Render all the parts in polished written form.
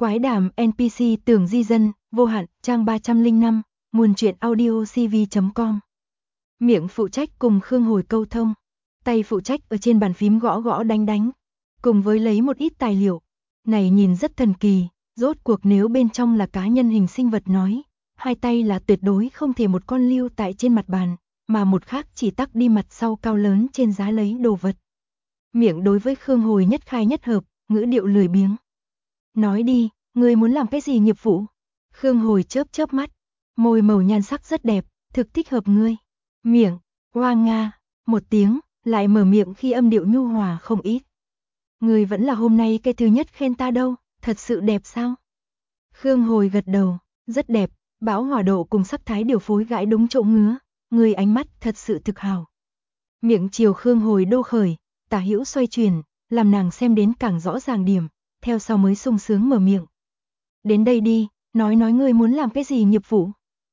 Quái đàm NPC tưởng di dân, vô hạn, trang 305, nguồn truyện audio cv.com. Miệng phụ trách cùng Khương Hồi câu thông, tay phụ trách ở trên bàn phím gõ gõ đánh đánh, cùng với lấy một ít tài liệu. Này nhìn rất thần kỳ, rốt cuộc nếu bên trong là cá nhân hình sinh vật nói, hai tay là tuyệt đối không thể một con lưu tại trên mặt bàn, mà một khác chỉ tắc đi mặt sau cao lớn trên giá lấy đồ vật. Miệng đối với Khương Hồi nhất khai nhất hợp, ngữ điệu lười biếng. Nói đi, ngươi muốn làm cái gì nghiệp vụ? Khương Hồi chớp chớp mắt, môi màu nhan sắc rất đẹp, thực thích hợp ngươi. Miệng, hoa nga, một tiếng, lại mở miệng khi âm điệu nhu hòa không ít. Ngươi vẫn là hôm nay cái thứ nhất khen ta đâu, thật sự đẹp sao? Khương Hồi gật đầu, rất đẹp, bão hỏa độ cùng sắc thái điều phối gãi đúng chỗ ngứa, ngươi ánh mắt thật sự thực hào. Miệng chiều Khương Hồi đô khởi, tả hữu xoay chuyển, làm nàng xem đến càng rõ ràng điểm, theo sau mới sung sướng mở miệng. Đến đây đi, nói ngươi muốn làm cái gì nghiệp vụ?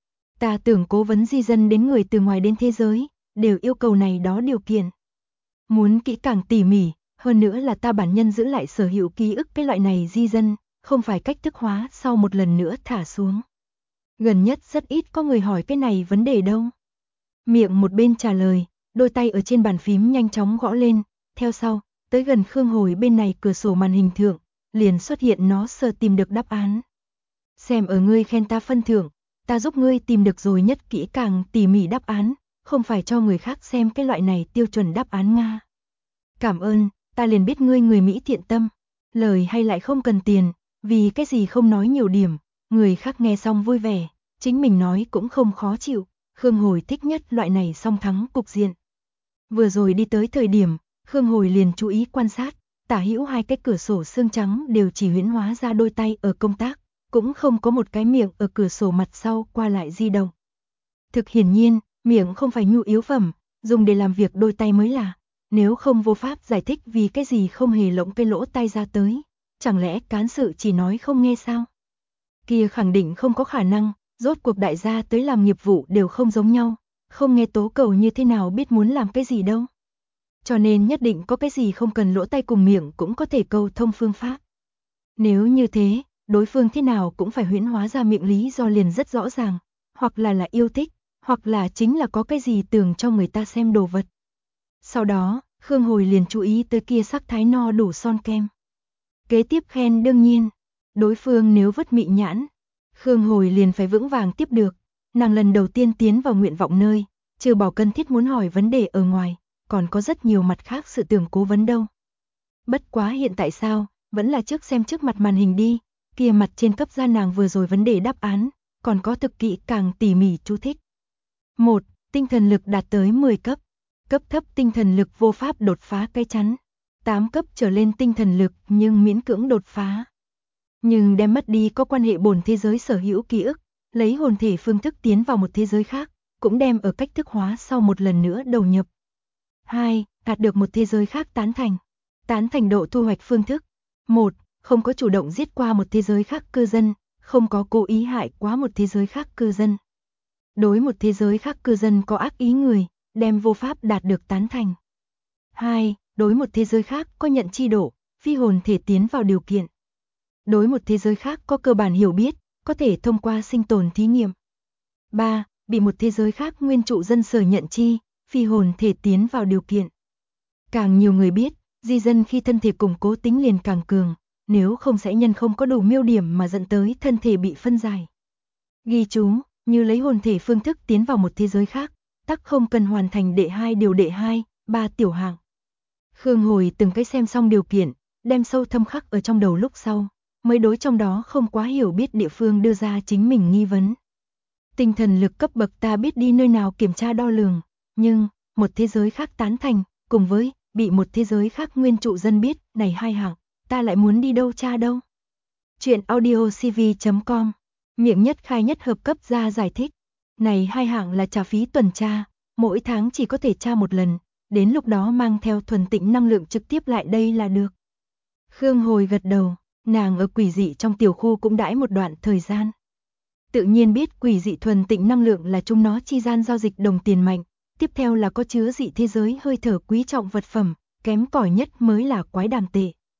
Ta tưởng cố vấn di dân đến người từ ngoài đến thế giới, đều yêu cầu này đó điều kiện. Muốn kỹ càng tỉ mỉ, hơn nữa là ta bản nhân giữ lại sở hữu ký ức cái loại này di dân, không phải cách thức hóa sau một lần nữa thả xuống. Gần nhất rất ít có người hỏi cái này vấn đề đâu. Miệng một bên trả lời, đôi tay ở trên bàn phím nhanh chóng gõ lên, theo sau, tới gần Khương Hồi bên này cửa sổ màn hình thượng, liền xuất hiện nó sơ tìm được đáp án. Xem ở ngươi khen ta phân thưởng, ta giúp ngươi tìm được rồi nhất kỹ càng tỉ mỉ đáp án, không phải cho người khác xem cái loại này tiêu chuẩn đáp án Nga. Cảm ơn, ta liền biết ngươi người Mỹ thiện tâm, lời hay lại không cần tiền, vì cái gì không nói nhiều điểm, người khác nghe xong vui vẻ, chính mình nói cũng không khó chịu, Khương Hồi thích nhất loại này song thắng cục diện. Vừa rồi đi tới thời điểm, Khương Hồi liền chú ý quan sát, tả hữu hai cái cửa sổ xương trắng đều chỉ huyễn hóa ra đôi tay ở công tác, cũng không có một cái miệng ở cửa sổ mặt sau qua lại di động. Thực hiển nhiên, miệng không phải nhu yếu phẩm, dùng để làm việc đôi tay mới là, nếu không vô pháp giải thích vì cái gì không hề lộng cái lỗ tay ra tới, chẳng lẽ cán sự chỉ nói không nghe sao? Kia khẳng định không có khả năng, rốt cuộc đại gia tới làm nghiệp vụ đều không giống nhau, không nghe tố cầu như thế nào biết muốn làm cái gì đâu. Cho nên nhất định có cái gì không cần lỗ tay cùng miệng cũng có thể câu thông phương pháp. Nếu như thế, đối phương thế nào cũng phải huyễn hóa ra miệng lý do liền rất rõ ràng, hoặc là yêu thích, hoặc là chính là có cái gì tưởng cho người ta xem đồ vật. Sau đó, Khương Hồi liền chú ý tới kia sắc thái no đủ son kem. Kế tiếp khen đương nhiên, đối phương nếu vứt mị nhãn, Khương Hồi liền phải vững vàng tiếp được. Nàng lần đầu tiên tiến vào nguyện vọng nơi, trừ bỏ cần thiết muốn hỏi vấn đề ở ngoài, còn có rất nhiều mặt khác sự tưởng cố vấn đâu. Bất quá hiện tại sao, vẫn là trước xem trước mặt màn hình đi, kia mặt trên cấp ra nàng vừa rồi vấn đề đáp án, còn có thực kỹ càng tỉ mỉ chú thích. 1. Tinh thần lực đạt tới 10 cấp. Cấp thấp tinh thần lực vô pháp đột phá cái chắn. 8 cấp trở lên tinh thần lực nhưng miễn cưỡng đột phá. Nhưng đem mất đi có quan hệ bổn thế giới sở hữu ký ức, lấy hồn thể phương thức tiến vào một thế giới khác, cũng đem ở cách thức hóa sau một lần nữa đầu nhập. 2. Đạt được một thế giới khác tán thành. Tán thành độ thu hoạch phương thức. 1. Không có chủ động giết qua một thế giới khác cư dân, không có cố ý hại quá một thế giới khác cư dân. Đối một thế giới khác cư dân có ác ý người, đem vô pháp đạt được tán thành. 2. Đối một thế giới khác có nhận chi độ, phi hồn thể tiến vào điều kiện. Đối một thế giới khác có cơ bản hiểu biết, có thể thông qua sinh tồn thí nghiệm. 3. Bị một thế giới khác nguyên trụ dân sở nhận chi, phi hồn thể tiến vào điều kiện. Càng nhiều người biết, di dân khi thân thể củng cố tính liền càng cường, nếu không sẽ nhân không có đủ miêu điểm mà dẫn tới thân thể bị phân giải. Ghi chú, như lấy hồn thể phương thức tiến vào một thế giới khác, tắc không cần hoàn thành đệ 2 điều đệ 2, 3 tiểu hạng. Khương Hồi từng cái xem xong điều kiện, đem sâu thâm khắc ở trong đầu lúc sau, mới đối trong đó không quá hiểu biết địa phương đưa ra chính mình nghi vấn. Tinh thần lực cấp bậc ta biết đi nơi nào kiểm tra đo lường, nhưng một thế giới khác tán thành, cùng với bị một thế giới khác nguyên trụ dân biết, này hai hạng, ta lại muốn đi đâu tra đâu. Chuyện audio cv.com, miệng nhất khai nhất hợp cấp ra giải thích, này hai hạng là trả phí tuần tra, mỗi tháng chỉ có thể tra một lần, đến lúc đó mang theo thuần tịnh năng lượng trực tiếp lại đây là được. Khương Hồi gật đầu, nàng ở quỷ dị trong tiểu khu cũng đãi một đoạn thời gian. Tự nhiên biết quỷ dị thuần tịnh năng lượng là chúng nó chi gian giao dịch đồng tiền mạnh, tiếp theo là có chứa dị thế giới hơi thở quý trọng vật phẩm, kém cỏi nhất mới là quái đàm tệ.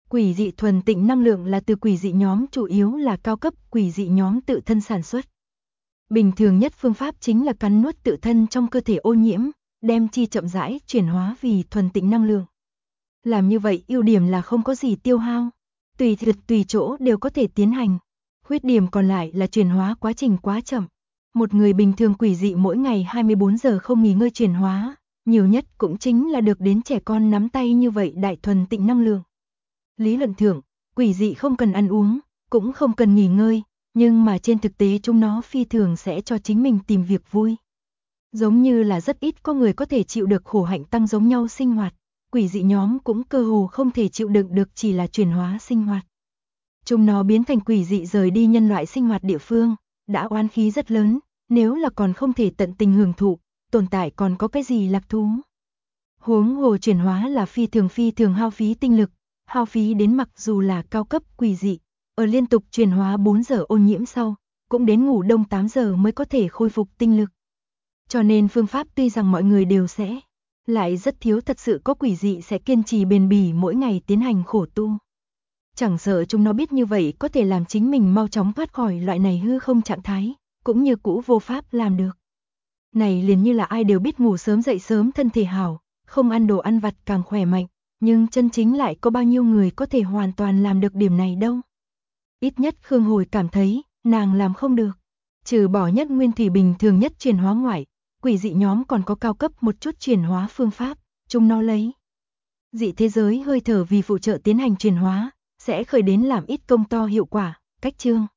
Quỷ dị thuần tịnh năng lượng là từ quỷ dị nhóm, chủ yếu là cao cấp quỷ dị nhóm tự thân sản xuất. Bình thường nhất phương pháp chính là cắn nuốt tự thân trong cơ thể ô nhiễm, đem chi chậm rãi chuyển hóa vì thuần tịnh năng lượng. Làm như vậy ưu điểm là không có gì tiêu hao, tùy thực tùy chỗ đều có thể tiến hành. Khuyết điểm còn lại là chuyển hóa quá trình quá chậm. Một người bình thường quỷ dị mỗi ngày 24 giờ không nghỉ ngơi chuyển hóa, nhiều nhất cũng chính là được đến trẻ con nắm tay như vậy đại thuần tịnh năng lượng. Lý luận thượng, quỷ dị không cần ăn uống, cũng không cần nghỉ ngơi, nhưng mà trên thực tế chúng nó phi thường sẽ cho chính mình tìm việc vui. Giống như là rất ít có người có thể chịu được khổ hạnh tăng giống nhau sinh hoạt, quỷ dị nhóm cũng cơ hồ không thể chịu đựng được chỉ là chuyển hóa sinh hoạt. Chúng nó biến thành quỷ dị rời đi nhân loại sinh hoạt địa phương, đã oán khí rất lớn, nếu là còn không thể tận tình hưởng thụ, tồn tại còn có cái gì lạc thú. Huống hồ chuyển hóa là phi thường hao phí tinh lực, hao phí đến mặc dù là cao cấp quỷ dị, ở liên tục chuyển hóa 4 giờ ô nhiễm sau, cũng đến ngủ đông 8 giờ mới có thể khôi phục tinh lực. Cho nên phương pháp tuy rằng mọi người đều sẽ, lại rất thiếu thật sự có quỷ dị sẽ kiên trì bền bỉ mỗi ngày tiến hành khổ tu. Chẳng sợ chúng nó biết như vậy có thể làm chính mình mau chóng thoát khỏi loại này hư không trạng thái, cũng như cũ vô pháp làm được. Này liền như là ai đều biết ngủ sớm dậy sớm thân thể hảo, không ăn đồ ăn vặt càng khỏe mạnh, nhưng chân chính lại có bao nhiêu người có thể hoàn toàn làm được điểm này đâu. Ít nhất Khương Hồi cảm thấy, nàng làm không được. Trừ bỏ nhất nguyên thủy bình thường nhất chuyển hóa ngoại, quỷ dị nhóm còn có cao cấp một chút chuyển hóa phương pháp, chúng nó lấy dị thế giới hơi thở vì phụ trợ tiến hành chuyển hóa, sẽ khởi đến làm ít công to hiệu quả. Cách chương